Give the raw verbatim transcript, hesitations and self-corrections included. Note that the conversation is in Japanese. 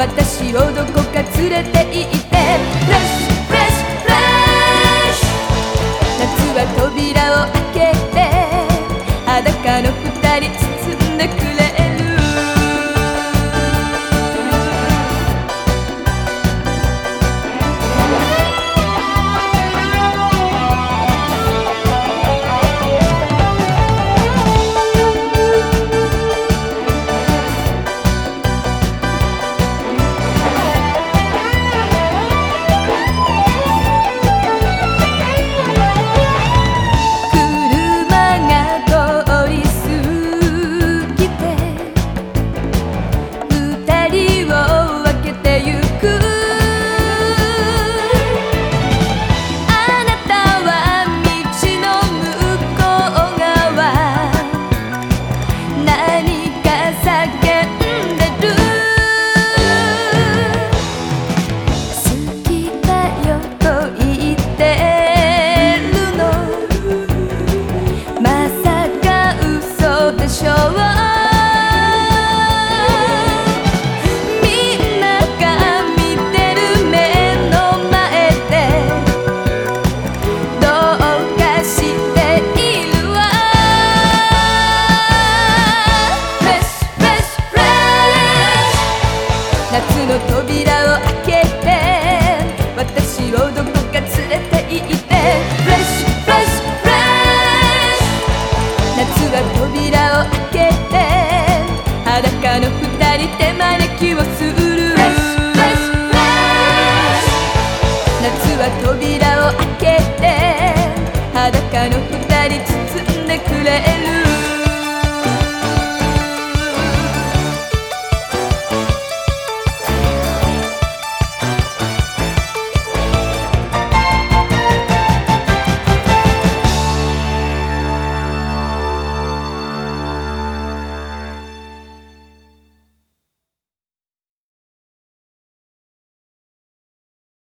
私をどこか連れて行ってフレッシュフレッシュフレッシュ。夏は扉を開けて裸の二人包んでくれる。夏の扉を開けて私をどこか連れて行ってフレッシュフレッシュフレッシュ。夏は扉を開けて裸の二人手招きをする。夏は扉を開けて裸の二人包んでくれる。